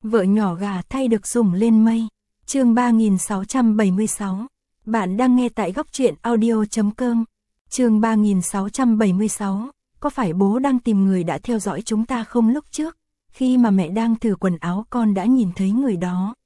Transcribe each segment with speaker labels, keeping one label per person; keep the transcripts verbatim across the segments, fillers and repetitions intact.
Speaker 1: Vợ nhỏ gà thay được sủng lên mây. Chương ba nghìn sáu trăm bảy mươi sáu. Bạn đang nghe tại góc truyện audio chấm com. Chương ba nghìn sáu trăm bảy mươi sáu. Có phải bố đang tìm người đã theo dõi chúng ta không lúc trước? Khi mà mẹ đang thử quần áo con đã nhìn thấy người đó.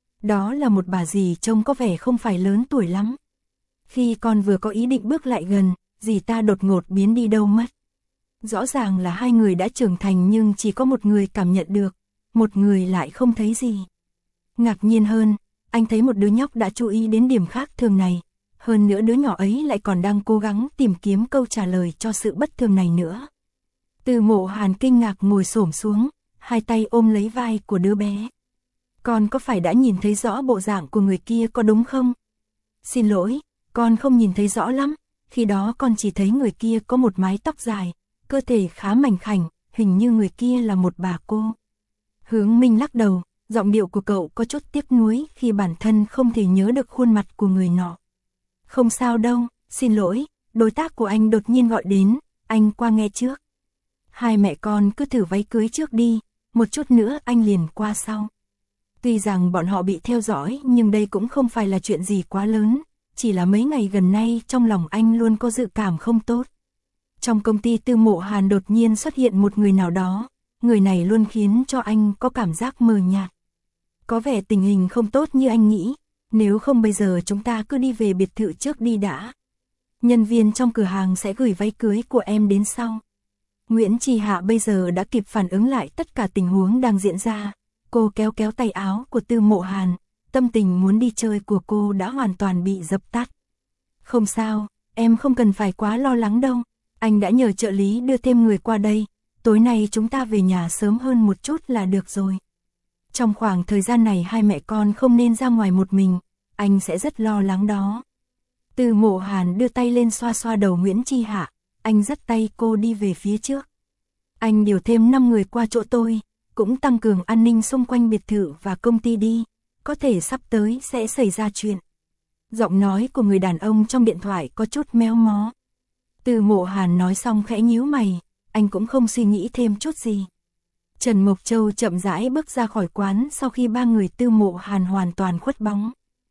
Speaker 1: Đó là một bà dì trông có vẻ không phải lớn tuổi lắm. Khi con vừa có ý định bước lại gần, dì ta đột ngột biến đi đâu mất. Rõ ràng là hai người đã trưởng thành nhưng chỉ có một người cảm nhận được, một người lại không thấy gì. Ngạc nhiên hơn, anh thấy một đứa nhóc đã chú ý đến điểm khác thường này. Hơn nữa đứa nhỏ ấy lại còn đang cố gắng tìm kiếm câu trả lời cho sự bất thường này nữa. Từ Mộ Hàn kinh ngạc ngồi xổm xuống, hai tay ôm lấy vai của đứa bé. Con có phải đã nhìn thấy rõ bộ dạng của người kia có đúng không? Xin lỗi, con không nhìn thấy rõ lắm. Khi đó con chỉ thấy người kia có một mái tóc dài, cơ thể khá mảnh khảnh, hình như người kia là một bà cô. Hướng Minh lắc đầu, giọng điệu của cậu có chút tiếc nuối khi bản thân không thể nhớ được khuôn mặt của người nọ. Không sao đâu, xin lỗi, đối tác của anh đột nhiên gọi đến, anh qua nghe trước. Hai mẹ con cứ thử váy cưới trước đi, một chút nữa anh liền qua sau. Tuy rằng bọn họ bị theo dõi nhưng đây cũng không phải là chuyện gì quá lớn, chỉ là mấy ngày gần nay trong lòng anh luôn có dự cảm không tốt. Trong công ty Tư Mộ Hàn đột nhiên xuất hiện một người nào đó, người này luôn khiến cho anh có cảm giác mờ nhạt. Có vẻ tình hình không tốt như anh nghĩ, nếu không bây giờ chúng ta cứ đi về biệt thự trước đi đã. Nhân viên trong cửa hàng sẽ gửi váy cưới của em đến sau. Nguyễn Trì Hạ bây giờ đã kịp phản ứng lại tất cả tình huống đang diễn ra. Cô kéo kéo tay áo của Tư Mộ Hàn, tâm tình muốn đi chơi của cô đã hoàn toàn bị dập tắt. Không sao, em không cần phải quá lo lắng đâu. Anh đã nhờ trợ lý đưa thêm người qua đây, tối nay chúng ta về nhà sớm hơn một chút là được rồi. Trong khoảng thời gian này hai mẹ con không nên ra ngoài một mình, anh sẽ rất lo lắng đó. Tư Mộ Hàn đưa tay lên xoa xoa đầu Nguyễn Trì Hạ, anh dắt tay cô đi về phía trước. Anh điều thêm năm người qua chỗ tôi, cũng tăng cường an ninh xung quanh biệt thự và công ty đi, có thể sắp tới sẽ xảy ra chuyện. Giọng nói của người đàn ông trong điện thoại có chút méo mó. Tư Mộ Hàn nói xong khẽ nhíu mày, anh cũng không suy nghĩ thêm chút gì. Trần Mộc Châu chậm rãi bước ra khỏi quán sau khi ba người Tư Mộ Hàn hoàn toàn khuất bóng.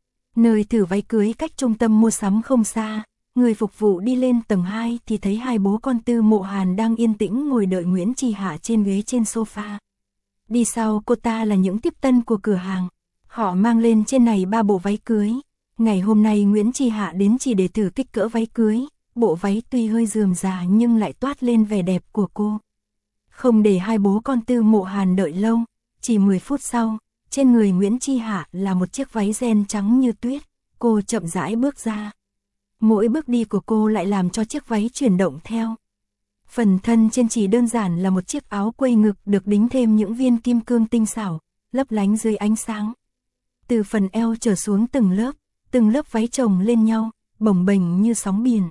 Speaker 1: Nơi thử váy cưới cách trung tâm mua sắm không xa, người phục vụ đi lên tầng hai thì thấy hai bố con Tư Mộ Hàn đang yên tĩnh ngồi đợi Nguyễn Trì Hạ trên ghế trên sofa. Đi sau cô ta là những tiếp tân của cửa hàng, họ mang lên trên này ba bộ váy cưới. Ngày hôm nay Nguyễn Trì Hạ đến chỉ để thử kích cỡ váy cưới, bộ váy tuy hơi rườm rà nhưng lại toát lên vẻ đẹp của cô. Không để hai bố con Tư Mộ Hàn đợi lâu, chỉ mười phút sau, trên người Nguyễn Trì Hạ là một chiếc váy ren trắng như tuyết, cô chậm rãi bước ra. Mỗi bước đi của cô lại làm cho chiếc váy chuyển động theo. Phần thân trên chỉ đơn giản là một chiếc áo quây ngực được đính thêm những viên kim cương tinh xảo, lấp lánh dưới ánh sáng. Từ phần eo trở xuống từng lớp, từng lớp váy chồng lên nhau, bồng bềnh như sóng biển.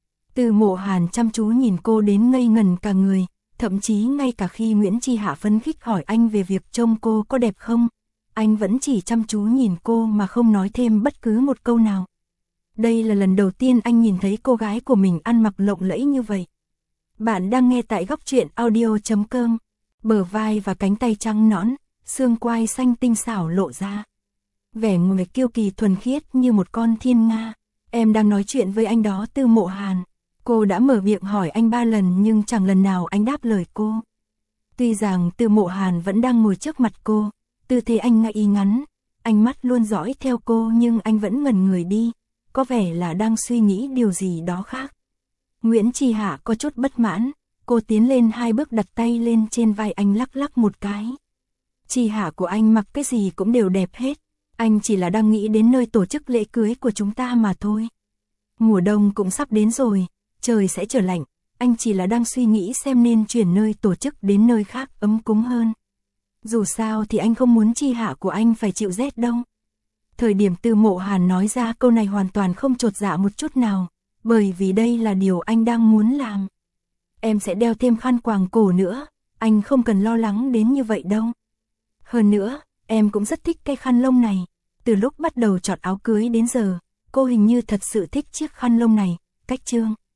Speaker 1: Tư Mộ Hàn chăm chú nhìn cô đến ngây ngần cả người, thậm chí ngay cả khi Nguyễn Trì Hạ phấn khích hỏi anh về việc trông cô có đẹp không, anh vẫn chỉ chăm chú nhìn cô mà không nói thêm bất cứ một câu nào. Đây là lần đầu tiên anh nhìn thấy cô gái của mình ăn mặc lộng lẫy như vậy. Bạn đang nghe tại góc truyện audio chấm com. Bờ vai và cánh tay trắng nõn, xương quai xanh tinh xảo lộ ra. Vẻ người kiêu kỳ thuần khiết như một con thiên nga. Em đang nói chuyện với anh đó Tư Mộ Hàn. Cô đã mở miệng hỏi anh ba lần nhưng chẳng lần nào anh đáp lời cô. Tuy rằng Tư Mộ Hàn vẫn đang ngồi trước mặt cô, tư thế anh ngay y ngắn, ánh mắt luôn dõi theo cô nhưng anh vẫn ngẩn người đi, có vẻ là đang suy nghĩ điều gì đó khác. Nguyễn Trì Hạ có chút bất mãn, cô tiến lên hai bước đặt tay lên trên vai anh lắc lắc một cái. Trì Hạ của anh mặc cái gì cũng đều đẹp hết, anh chỉ là đang nghĩ đến nơi tổ chức lễ cưới của chúng ta mà thôi. Mùa đông cũng sắp đến rồi, trời sẽ trở lạnh, anh chỉ là đang suy nghĩ xem nên chuyển nơi tổ chức đến nơi khác ấm cúng hơn. Dù sao thì anh không muốn Trì Hạ của anh phải chịu rét đâu. Thời điểm Tư Mộ Hàn nói ra câu này hoàn toàn không chột dạ một chút nào, bởi vì đây là điều anh đang muốn làm. Em sẽ đeo thêm khăn quàng cổ nữa, anh không cần lo lắng đến như vậy đâu. Hơn nữa, em cũng rất thích cái khăn lông này. Từ lúc bắt đầu chọn áo cưới đến giờ, cô hình như thật sự thích chiếc khăn lông này, cách trương.